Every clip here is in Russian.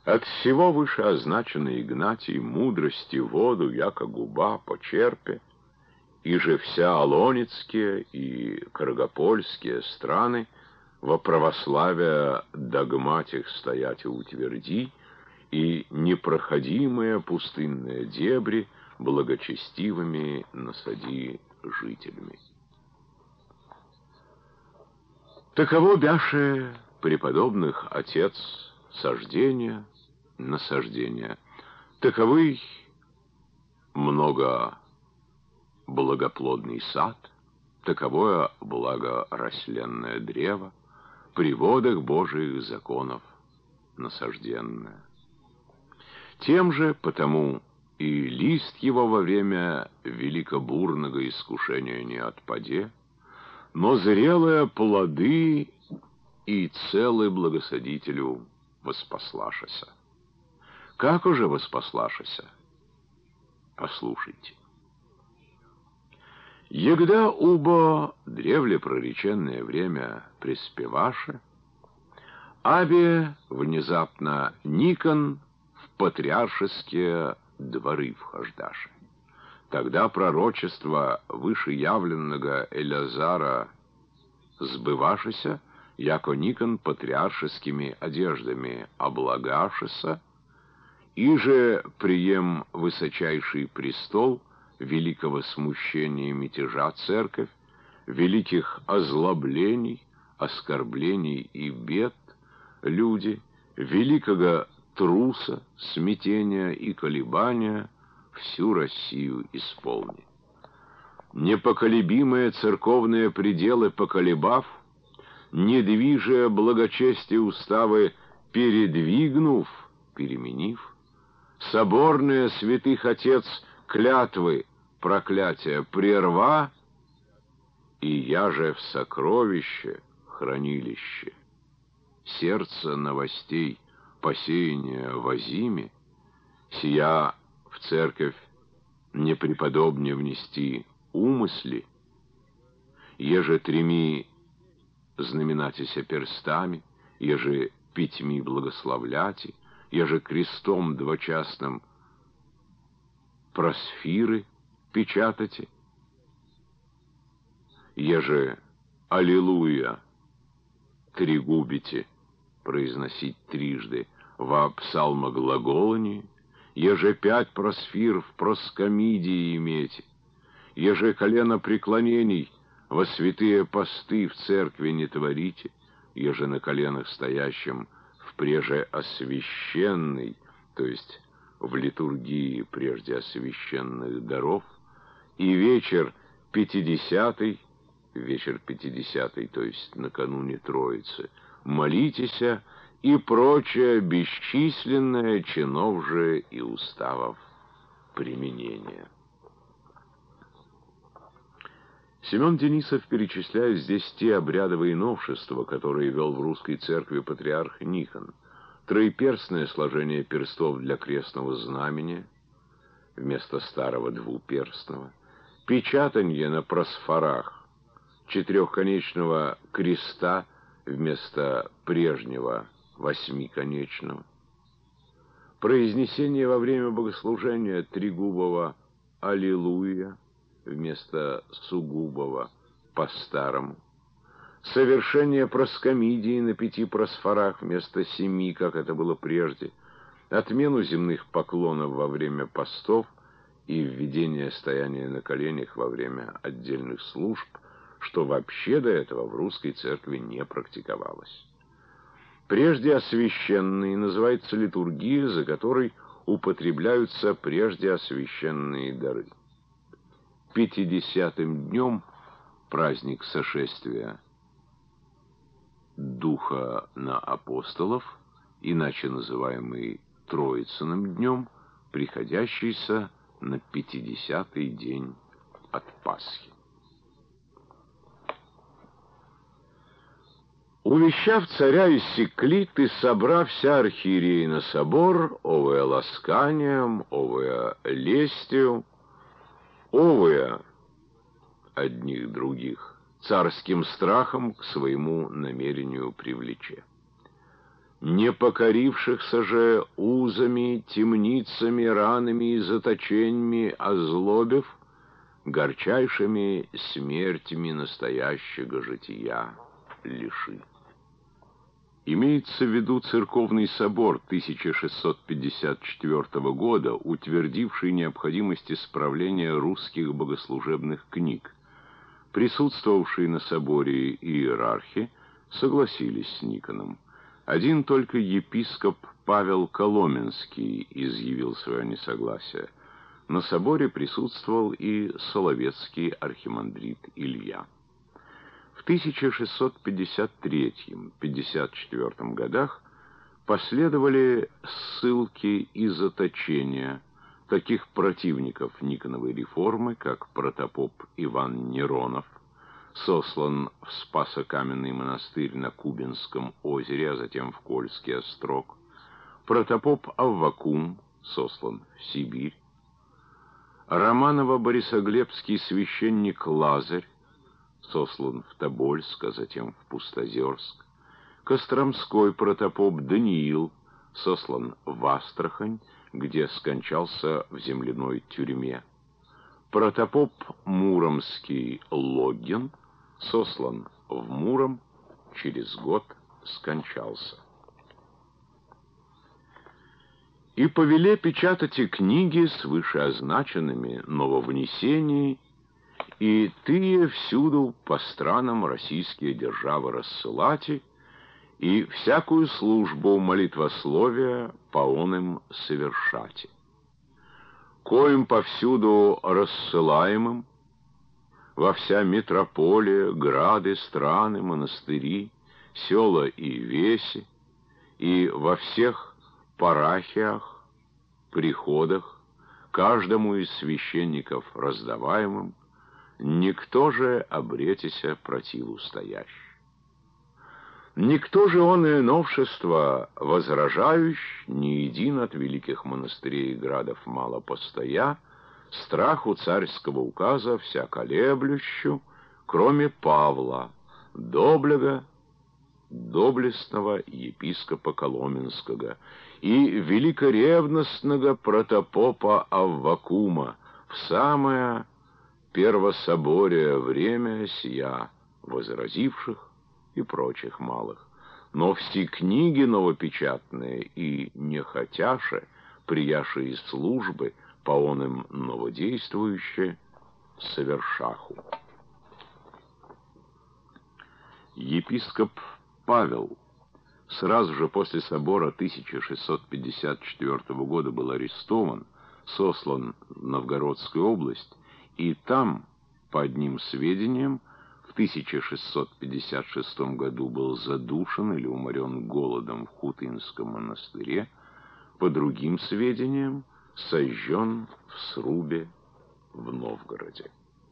От всего вышеозначенной Игнатий мудрости воду, яко губа, почерпе, и же вся Алоницкие и Каргопольские страны во православие догматих стоять и утверди, и непроходимые пустынные дебри благочестивыми насади жителями. Таково бяше преподобных отец сождения, насаждения. Таковый много благоплодный сад, таковое благорасленное древо, при водах Божиих законов насажденное. Тем же потому и лист его во время великобурного искушения не отпаде, но зрелые плоды и целый благосадителю воспослашася. Как уже воспослашася? Послушайте. Егда убо древле прореченное время приспеваше, абе внезапно Никон в патриаршеские дворы вхождаше. Тогда пророчество вышеявленного Элязара сбывашеся, яко Никон патриаршескими одеждами облагашеся, и же прием высочайший престол великого смущения и мятежа церковь, великих озлоблений, оскорблений и бед люди, великого труса, смятения и колебания всю Россию исполни. Непоколебимые церковные пределы поколебав, недвижие благочестие уставы передвигнув, переменив, соборные святых отец клятвы проклятия прерва, и я же в сокровище, хранилище, сердце новостей, посеяния возиме, сия в церковь непреподобнее внести умысли, еже треми знаменатися перстами, еже пятьми благословляти, еже крестом двочастным просфиры печатати, еже аллилуйя тригубите произносить трижды во псалмоглаголании, еже 5 просфир в проскомидии иметь, еже колено преклонений во святые посты в церкви не творите, еже на коленах стоящим в преже освященный, то есть в литургии прежде освященных даров, и вечер пятидесятый, то есть накануне Троицы, молитеся, и прочее бесчисленное чинов же и уставов применения. Семен Денисов перечисляет здесь те обрядовые новшества, которые вел в русской церкви патриарх Никон. Троеперстное сложение перстов для крестного знамения вместо старого двуперстного, печатанье на просфорах четырехконечного креста вместо прежнего восьмиконечного, произнесение во время богослужения тригубого «Аллилуйя» вместо сугубого по-старому, совершение проскомидии на 5 просфорах вместо 7, как это было прежде, отмену земных поклонов во время постов и введение стояния на коленях во время отдельных служб, что вообще до этого в русской церкви не практиковалось. Прежде освященный называется литургия, за которой употребляются прежде освященные дары. 50-м днем праздник сошествия Духа на апостолов, иначе называемый Троицыным днем, приходящийся на 50-й день от Пасхи. Увещав царя иссеклит и собрав вся архиерей на собор, овая ласканием, овая лестью, овая одних других царским страхом к своему намерению привлече. не покорившихся же узами, темницами, ранами и заточениями озлобив, горчайшими смертями настоящего жития лиши. Имеется в виду церковный собор 1654 года, утвердивший необходимость исправления русских богослужебных книг. Присутствовавшие на соборе иерархи согласились с Никоном. Один только епископ Павел Коломенский изъявил свое несогласие. На соборе присутствовал и соловецкий архимандрит Илья. В 1653-54 годах последовали ссылки и заточения таких противников Никоновой реформы, как протопоп Иван Неронов, сослан в Спасо-Каменный монастырь на Кубинском озере, а затем в Кольский острог, протопоп Аввакум, сослан в Сибирь, Романово-Борисоглебский священник Лазарь, сослан в Тобольск, а затем в Пустозерск, Костромской протопоп Даниил, сослан в Астрахань, где скончался в земляной тюрьме, протопоп Муромский Логин, сослан в Муром, через год скончался. И повеле печатать и книги с вышеозначенными нововнесениями, и тые всюду по странам российские державы рассылати, и всякую службу молитвословия по оным совершати. Коим повсюду рассылаемым, во вся метрополия, грады, страны, монастыри, села и веси, и во всех парахиях, приходах, каждому из священников раздаваемым, никто же обретися противу стоящий. Никто же он и новшество возражающ, ни един от великих монастырей и градов мало постоя, страху царского указа вся колеблющу, кроме Павла, доблего, доблестного епископа Коломенского и великоревностного протопопа Аввакума в самое первособорие время сия возразивших и прочих малых. Но все книги новопечатные и не хотяше, прияше и службы, по оным новодействующие, совершаху. Епископ Павел сразу же после собора 1654 года был арестован, сослан в Новгородскую область, и там, по одним сведениям, в 1656 году был задушен или уморен голодом в Хутынском монастыре, по другим сведениям, сожжен в срубе в Новгороде.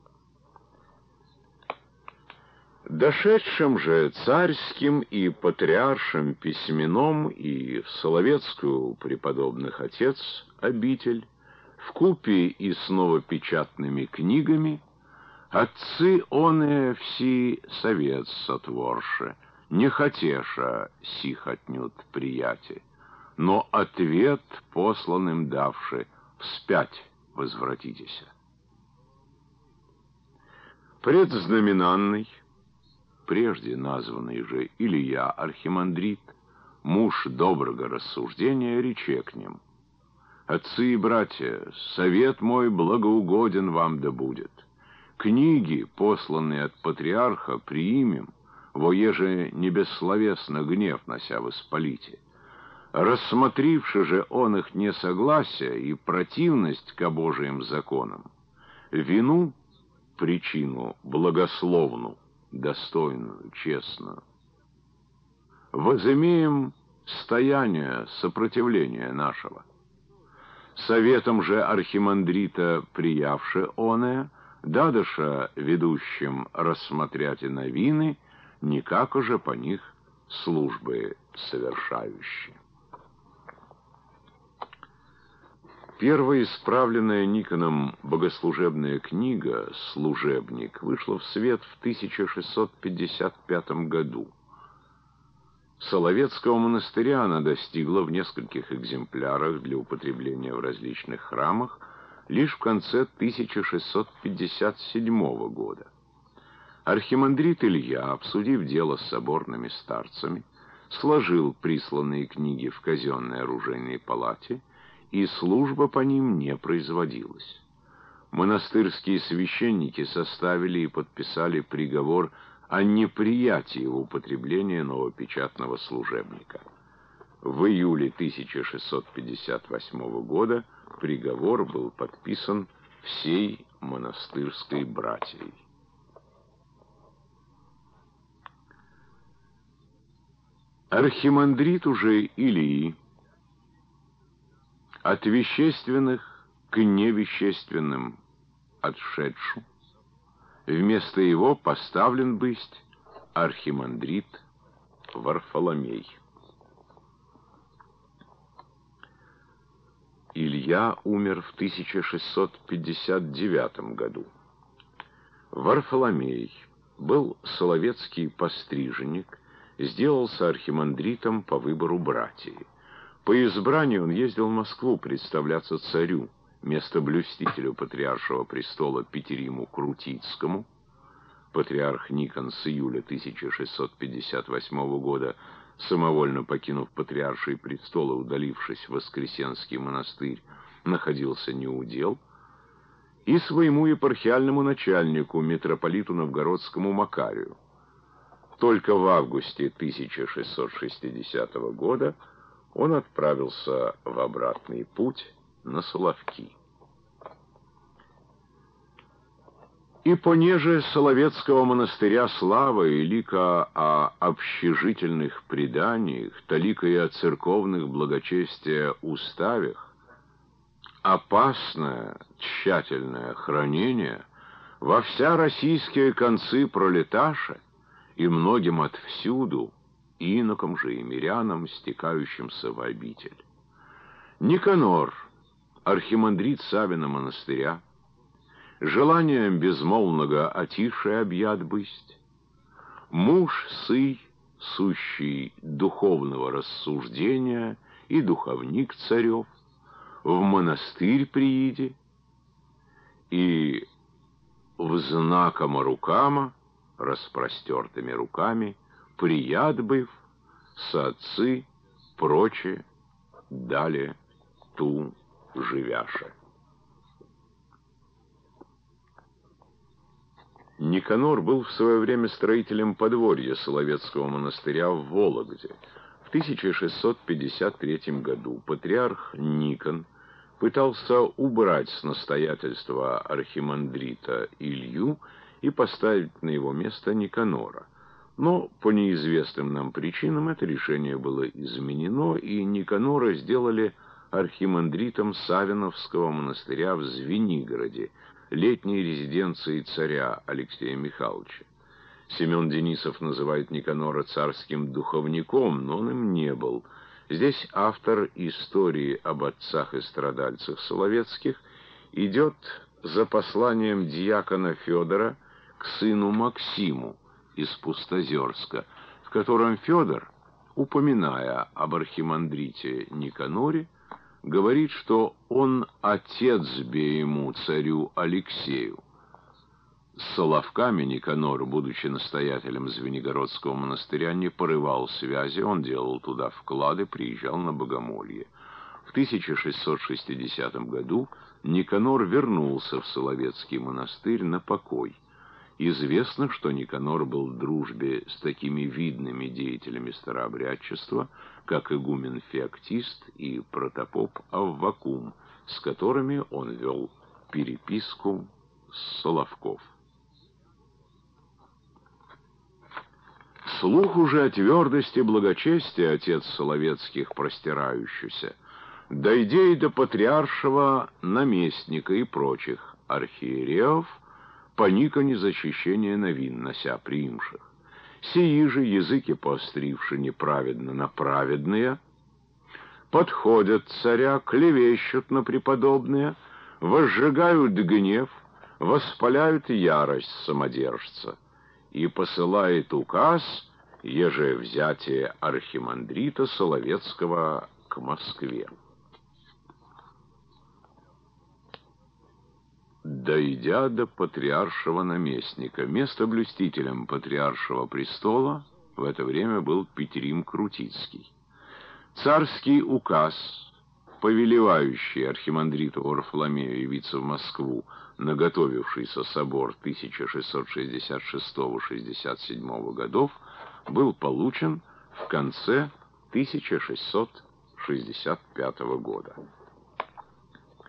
Дошедшим же царским и патриаршим письменом и в Соловецкую преподобных отец обитель, вкупе и с новопечатными книгами, отцы оные все совет сотворше, не хотеша сих отнюдь прияти, но ответ посланным давши, вспять возвратитеся. Предзнаменанный, прежде названный же Илья архимандрит, муж доброго рассуждения, рече к ним: «Отцы и братья, совет мой благоугоден вам да будет. Книги, посланные от патриарха, приимем, воеже не бессловесно гнев нося в исполите. Рассмотривши же он их несогласие и противность ко Божиим законам, вину, причину благословну, достойную, честную, возымеем стояние сопротивления нашего. Советом же архимандрита приявши оное, дадоша ведущим рассмотрять и новины, никак уже по них службы совершающие». Первая исправленная Никоном богослужебная книга «Служебник» вышла в свет в 1655 году. Соловецкого монастыря она достигла в нескольких экземплярах для употребления в различных храмах лишь в конце 1657 года. Архимандрит Илья, обсудив дело с соборными старцами, сложил присланные книги в казенной оружейной палате, и служба по ним не производилась. Монастырские священники составили и подписали приговор о неприятии в употреблении новопечатного служебника. В июле 1658 года приговор был подписан всей монастырской братией. Архимандрит уже Илии от вещественных к невещественным отшедшу, вместо его поставлен бысть архимандрит Варфоломей. Илья умер в 1659 году. Варфоломей был соловецкий постриженник, сделался архимандритом по выбору братии. По избранию он ездил в Москву представляться царю, местоблюстителю патриаршего престола Петериму Крутицкому. Патриарх Никон с июля 1658 года, самовольно покинув патриарший престол и удалившись в Воскресенский монастырь, находился неудел, и своему епархиальному начальнику, митрополиту Новгородскому Макарию. Только в августе 1660 года он отправился в обратный путь на Соловки. И понеже Соловецкого монастыря слава и лика о общежительных преданиях, толика и о церковных благочестия уставях, опасное, тщательное хранение во вся российские концы пролеташа и многим отвсюду, инокам же и мирянам, стекающимся в обитель. Никанор, архимандрит Савина монастыря, желанием безмолвного отише объят бысть, муж сый, сущий духовного рассуждения и духовник царев, в монастырь прииди, и в знакома рукама, распростертыми руками, прият быв, со отцы, прочее, далее ту живяше. Никанор был в свое время строителем подворья Соловецкого монастыря в Вологде. В 1653 году патриарх Никон пытался убрать с настоятельства архимандрита Илью и поставить на его место Никанора. Но по неизвестным нам причинам это решение было изменено, и Никанора сделали архимандритом Савиновского монастыря в Звенигороде, летней резиденции царя Алексея Михайловича. Семен Денисов называет Никанора царским духовником, но он им не был. Здесь автор истории об отцах и страдальцах соловецких идет за посланием дьякона Федора к сыну Максиму из Пустозерска, в котором Федор, упоминая об архимандрите Никаноре, говорит, что он отец ему, царю Алексею. С Соловками Никанор, будучи настоятелем Звенигородского монастыря, не порывал связи, он делал туда вклады, приезжал на богомолье. В 1660 году Никанор вернулся в Соловецкий монастырь на покой. Известно, что Никанор был в дружбе с такими видными деятелями старообрядчества, как игумен Феоктист и протопоп Аввакум, с которыми он вел переписку с Соловков. Слух уже о твердости благочестия отец Соловецких простирающийся, дойдя и до патриаршего наместника и прочих архиереев, по Никоне защищение новин нося приимших. Сии же языки поостривши неправедно на праведные, подходят царя, клевещут на преподобные, возжигают гнев, воспаляют ярость самодержца, и посылает указ еже взятие архимандрита Соловецкого к Москве. Дойдя до патриаршего наместника, местоблюстителем патриаршего престола в это время был Петерим Крутицкий. Царский указ, повелевающий архимандриту Варфоломею явиться в Москву на готовившийся собор 1666-67 годов, был получен в конце 1665 года.